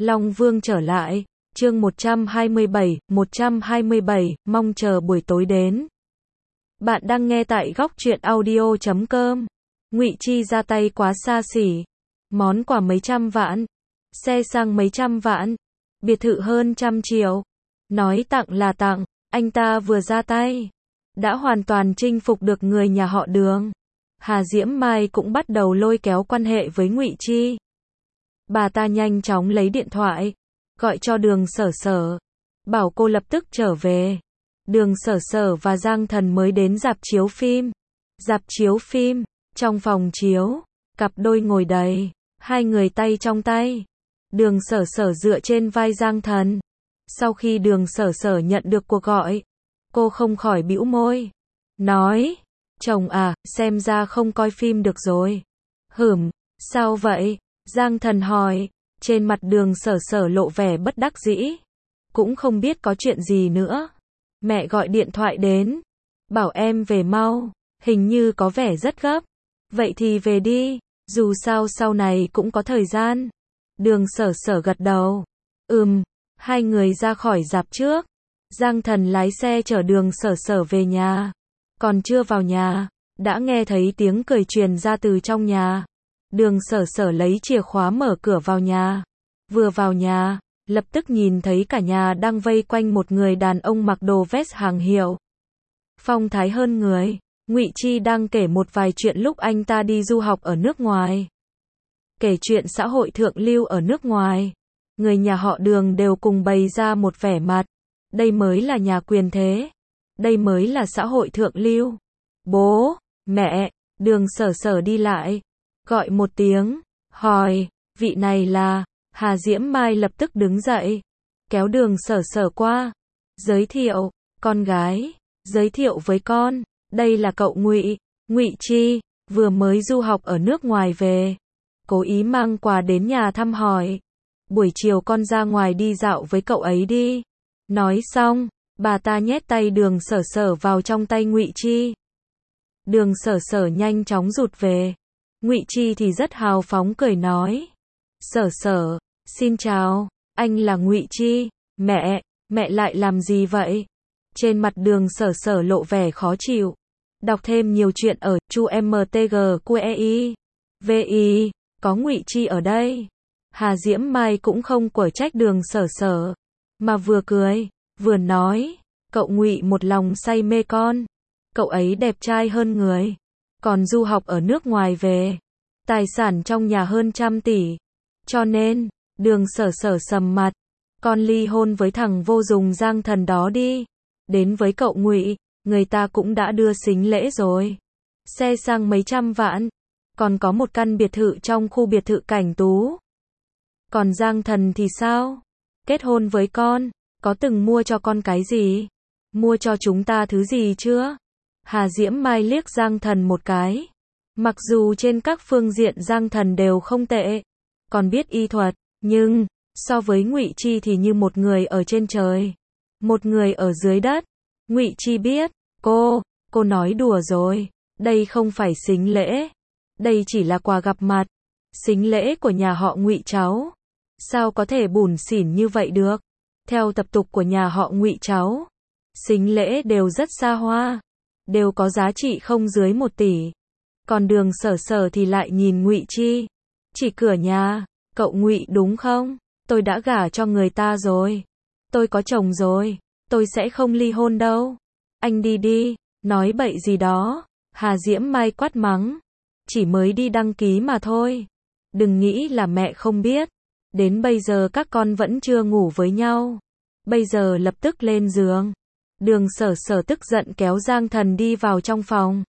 Long Vương trở lại, chương 127, mong chờ buổi tối đến. Bạn đang nghe tại góc truyện audio.com. Ngụy Chi ra tay quá xa xỉ. Món quà mấy trăm vạn, xe sang mấy trăm vạn, biệt thự hơn 100 triệu. Nói tặng là tặng, anh ta vừa ra tay, đã hoàn toàn chinh phục được người nhà họ Đường. Hà Diễm Mai cũng bắt đầu lôi kéo quan hệ với Ngụy Chi. Bà ta nhanh chóng lấy điện thoại, gọi cho Đường Sở Sở, bảo cô lập tức trở về. Đường Sở Sở và Giang Thần mới đến rạp chiếu phim. Rạp chiếu phim, trong phòng chiếu, cặp đôi ngồi đầy, hai người tay trong tay. Đường Sở Sở dựa trên vai Giang Thần. Sau khi Đường Sở Sở nhận được cuộc gọi, cô không khỏi bĩu môi, nói, chồng à, xem ra không coi phim được rồi. Sao vậy? Giang Thần hỏi. Trên mặt Đường Sở Sở lộ vẻ bất đắc dĩ, cũng không biết có chuyện gì nữa. Mẹ gọi điện thoại đến, bảo em về mau, hình như có vẻ rất gấp. Vậy thì về đi, dù sao sau này cũng có thời gian. Đường Sở Sở gật đầu. Hai người ra khỏi rạp trước. Giang Thần lái xe chở Đường Sở Sở về nhà. Còn chưa vào nhà, đã nghe thấy tiếng cười truyền ra từ trong nhà. Đường Sở Sở lấy chìa khóa mở cửa vào nhà. Vừa vào nhà, lập tức nhìn thấy cả nhà đang vây quanh một người đàn ông mặc đồ vest hàng hiệu, phong thái hơn người. Ngụy Chi đang kể một vài chuyện lúc anh ta đi du học ở nước ngoài. Kể chuyện xã hội thượng lưu ở nước ngoài. Người nhà họ Đường đều cùng bày ra một vẻ mặt. Đây mới là nhà quyền thế. Đây mới là xã hội thượng lưu. Bố, mẹ, Đường Sở Sở đi lại, gọi một tiếng, hỏi, vị này là... Hà Diễm Mai lập tức đứng dậy, kéo Đường Sở Sở qua, giới thiệu, con gái, giới thiệu với con, đây là cậu Ngụy, Ngụy Chi, vừa mới du học ở nước ngoài về, cố ý mang quà đến nhà thăm hỏi. Buổi chiều con ra ngoài đi dạo với cậu ấy đi. Nói xong, bà ta nhét tay Đường Sở Sở vào trong tay Ngụy Chi. Đường Sở Sở nhanh chóng rụt về. Ngụy Chi thì rất hào phóng cười nói, Sở Sở, xin chào, anh là Ngụy Chi. Mẹ lại làm gì vậy? Trên mặt Đường Sở Sở lộ vẻ khó chịu. Đọc thêm nhiều chuyện ở chumtgqei. Có Ngụy Chi ở đây. Hà Diễm Mai cũng không quở trách Đường Sở Sở, mà vừa cười, vừa nói, cậu Ngụy một lòng say mê con. Cậu ấy đẹp trai hơn người, còn du học ở nước ngoài về, tài sản trong nhà hơn 100 tỷ. Cho nên, Đường Sở Sở sầm mặt, con ly hôn với thằng vô dụng Giang Thần đó đi. Đến với cậu Ngụy, người ta cũng đã đưa sính lễ rồi. Xe sang mấy trăm vạn, còn có một căn biệt thự trong khu biệt thự Cảnh Tú. Còn Giang Thần thì sao? Kết hôn với con, có từng mua cho con cái gì? Mua cho chúng ta thứ gì chưa? Hà Diễm Mai liếc Giang Thần một cái. Mặc dù trên các phương diện Giang Thần đều không tệ, còn biết y thuật, nhưng so với Ngụy Chi thì như một người ở trên trời, một người ở dưới đất. Ngụy Chi biết, cô nói đùa rồi, đây không phải sính lễ, đây chỉ là quà gặp mặt. Sính lễ của nhà họ Ngụy cháu, sao có thể bủn xỉn như vậy được? Theo tập tục của nhà họ Ngụy cháu, sính lễ đều rất xa hoa, đều có giá trị không dưới 1 tỷ. Còn Đường Sở Sở thì lại nhìn Ngụy Chi, chỉ cửa nhà, cậu Ngụy đúng không? Tôi đã gả cho người ta rồi, tôi có chồng rồi, tôi sẽ không ly hôn đâu. Anh đi đi, nói bậy gì đó. Hà Diễm Mai quát mắng, chỉ mới đi đăng ký mà thôi. Đừng nghĩ là mẹ không biết, đến bây giờ các con vẫn chưa ngủ với nhau, bây giờ lập tức lên giường. Đường Sở Sở tức giận kéo Giang Thần đi vào trong phòng.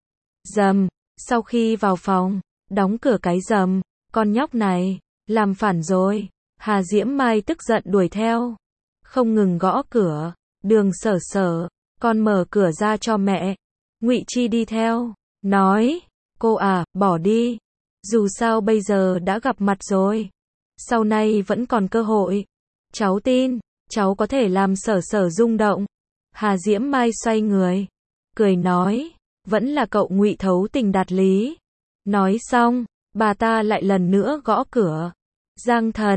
Rầm, sau khi vào phòng, đóng cửa cái rầm, con nhóc này, làm phản rồi. Hà Diễm Mai tức giận đuổi theo, không ngừng gõ cửa. Đường Sở Sở, con mở cửa ra cho mẹ. Ngụy Chi đi theo, nói, cô à, bỏ đi. Dù sao bây giờ đã gặp mặt rồi, sau này vẫn còn cơ hội. Cháu tin, cháu có thể làm Sở Sở rung động. Hà Diễm Mai xoay người, cười nói, vẫn là cậu Ngụy thấu tình đạt lý. Nói xong, bà ta lại lần nữa gõ cửa. Giang Thần,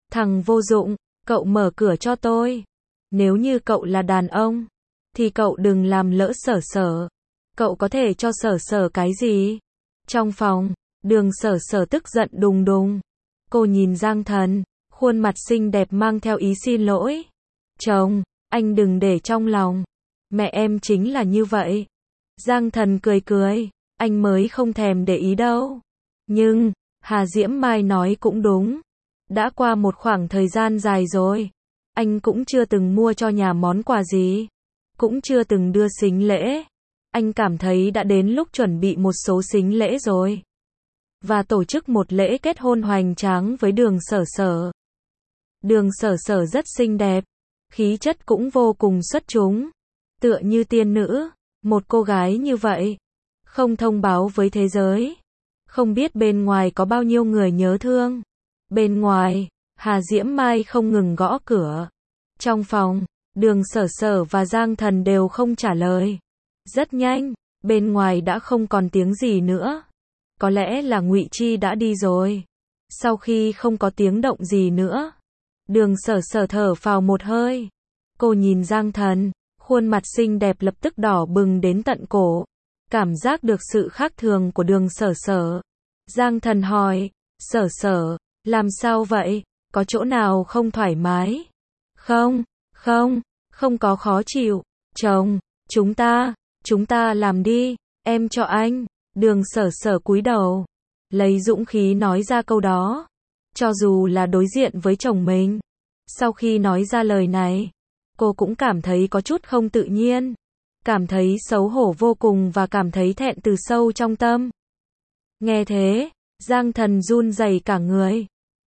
Thằng vô dụng, cậu mở cửa cho tôi. Nếu như cậu là đàn ông, thì cậu đừng làm lỡ Sở Sở. Cậu có thể cho Sở Sở cái gì? Trong phòng, Đường Sở Sở tức giận đùng đùng. Cô nhìn Giang Thần, khuôn mặt xinh đẹp mang theo ý xin lỗi. Chồng, anh đừng để trong lòng. Mẹ em chính là như vậy. Giang Thần cười cười, anh mới không thèm để ý đâu. Nhưng, Hà Diễm Mai nói cũng đúng. Đã qua một khoảng thời gian dài rồi. Anh cũng chưa từng mua cho nhà món quà gì. Cũng chưa từng đưa sính lễ. Anh cảm thấy đã đến lúc chuẩn bị một số sính lễ rồi. Và tổ chức một lễ kết hôn hoành tráng với Đường Sở Sở. Đường Sở Sở rất xinh đẹp. Khí chất cũng vô cùng xuất chúng. Tựa như tiên nữ. Một cô gái như vậy. Không thông báo với thế giới. Không biết bên ngoài có bao nhiêu người nhớ thương. Bên ngoài, Hà Diễm Mai không ngừng gõ cửa. Trong phòng, Đường Sở Sở và Giang Thần đều không trả lời. Rất nhanh, bên ngoài đã không còn tiếng gì nữa. Có lẽ là Ngụy Chi đã đi rồi. Sau khi không có tiếng động gì nữa, Đường Sở Sở thở phào một hơi. Cô nhìn Giang Thần, khuôn mặt xinh đẹp lập tức đỏ bừng đến tận cổ. Cảm giác được sự khác thường của Đường Sở Sở. Giang Thần hỏi, Sở Sở, làm sao vậy? Có chỗ nào không thoải mái? Không, không có khó chịu. Chồng, chúng ta làm đi, em cho anh. Đường Sở Sở cúi đầu, lấy dũng khí nói ra câu đó. Cho dù là đối diện với chồng mình. Sau khi nói ra lời này, cô cũng cảm thấy có chút không tự nhiên. Cảm thấy xấu hổ vô cùng và cảm thấy thẹn từ sâu trong tâm. Nghe thế, Giang Thần run rẩy cả người.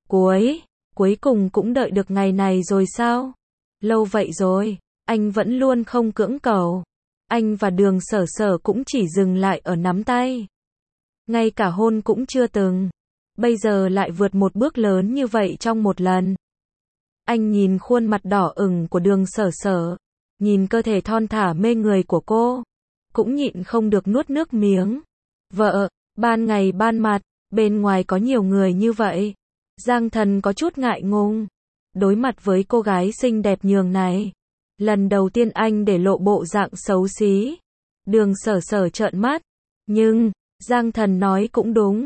Cuối cùng cũng đợi được ngày này rồi sao? Lâu vậy rồi, anh vẫn luôn không cưỡng cầu. Anh và Đường Sở Sở cũng chỉ dừng lại ở nắm tay. Ngay cả hôn cũng chưa từng. Bây giờ lại vượt một bước lớn như vậy trong một lần. Anh nhìn khuôn mặt đỏ ửng của Đường Sở Sở. Nhìn cơ thể thon thả mê người của cô. Cũng nhịn không được nuốt nước miếng. Vợ, ban ngày ban mặt, bên ngoài có nhiều người như vậy. Giang Thần có chút ngại ngùng. Đối mặt với cô gái xinh đẹp nhường này. Lần đầu tiên anh để lộ bộ dạng xấu xí. Đường Sở Sở trợn mắt. Nhưng, Giang Thần nói cũng đúng.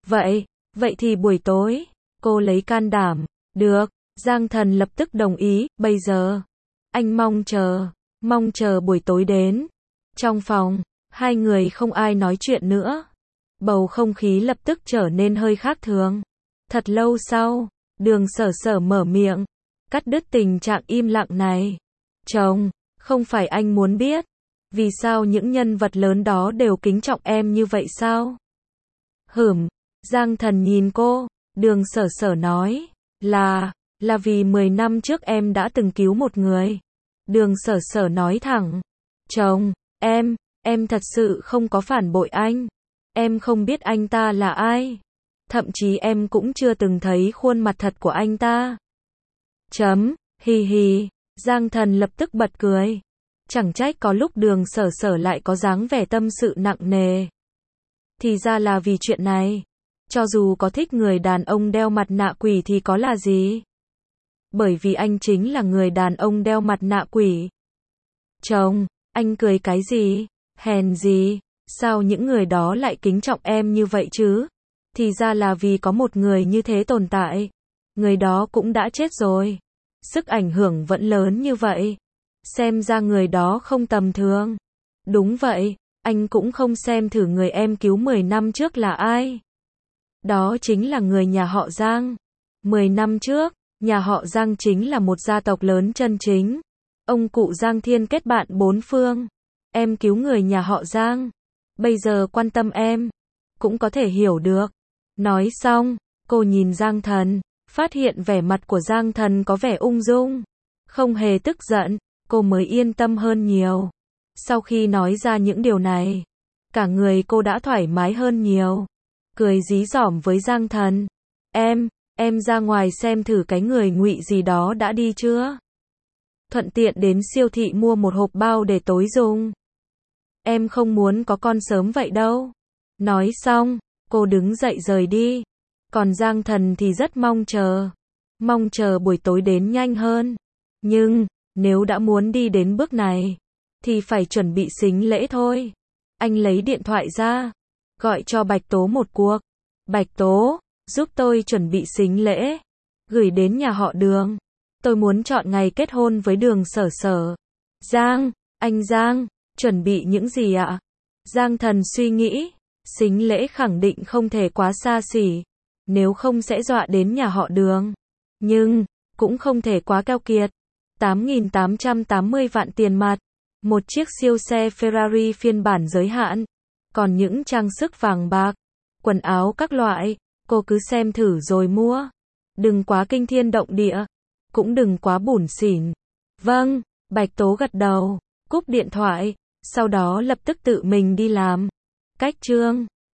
Vậy thì buổi tối, cô lấy can đảm. Được, Giang Thần lập tức đồng ý, bây giờ. Anh mong chờ buổi tối đến. Trong phòng, hai người không ai nói chuyện nữa. Bầu không khí lập tức trở nên hơi khác thường. Thật lâu sau, Đường Sở Sở mở miệng, cắt đứt tình trạng im lặng này. Chồng, không phải anh muốn biết, vì sao những nhân vật lớn đó đều kính trọng em như vậy sao? Giang Thần nhìn cô, Đường Sở Sở nói, là vì 10 năm trước em đã từng cứu một người. Đường Sở Sở nói thẳng, chồng, em thật sự không có phản bội anh. Em không biết anh ta là ai. Thậm chí em cũng chưa từng thấy khuôn mặt thật của anh ta. Hì hì, Giang Thần lập tức bật cười. Chẳng trách có lúc Đường Sở Sở lại có dáng vẻ tâm sự nặng nề. Thì ra là vì chuyện này. Cho dù có thích người đàn ông đeo mặt nạ quỷ thì có là gì? Bởi vì anh chính là người đàn ông đeo mặt nạ quỷ. Chồng, anh cười cái gì? Hèn gì? Sao những người đó lại kính trọng em như vậy chứ? Thì ra là vì có một người như thế tồn tại. Người đó cũng đã chết rồi. Sức ảnh hưởng vẫn lớn như vậy. Xem ra người đó không tầm thường. Đúng vậy, anh cũng không xem thử người em cứu 10 năm trước là ai. Đó chính là người nhà họ Giang. 10 năm trước, nhà họ Giang chính là một gia tộc lớn chân chính. Ông cụ Giang Thiên kết bạn bốn phương. Em cứu người nhà họ Giang. Bây giờ quan tâm em. Cũng có thể hiểu được. Nói xong, cô nhìn Giang Thần. Phát hiện vẻ mặt của Giang Thần có vẻ ung dung. Không hề tức giận. Cô mới yên tâm hơn nhiều. Sau khi nói ra những điều này, cả người cô đã thoải mái hơn nhiều. Cười dí dỏm với Giang Thần. Em ra ngoài xem thử cái người Ngụy gì đó đã đi chưa? Thuận tiện đến siêu thị mua một hộp bao để tối dùng. Em không muốn có con sớm vậy đâu. Nói xong, cô đứng dậy rời đi. Còn Giang Thần thì rất mong chờ. Mong chờ buổi tối đến nhanh hơn. Nhưng, nếu đã muốn đi đến bước này, thì phải chuẩn bị sính lễ thôi. Anh lấy điện thoại ra, gọi cho Bạch Tố một cuộc. Bạch Tố, giúp tôi chuẩn bị sính lễ, gửi đến nhà họ Đường. Tôi muốn chọn ngày kết hôn với Đường Sở Sở. Giang, anh Giang, chuẩn bị những gì ạ? Giang Thần suy nghĩ, sính lễ khẳng định không thể quá xa xỉ, nếu không sẽ dọa đến nhà họ Đường. Nhưng, cũng không thể quá keo kiệt. 8.880 vạn tiền mặt, một chiếc siêu xe Ferrari phiên bản giới hạn, còn những trang sức vàng bạc, quần áo các loại, cô cứ xem thử rồi mua. Đừng quá kinh thiên động địa, cũng đừng quá bủn xỉn. Vâng, Bạch Tố gật đầu, cúp điện thoại, sau đó lập tức tự mình đi làm. Cách chương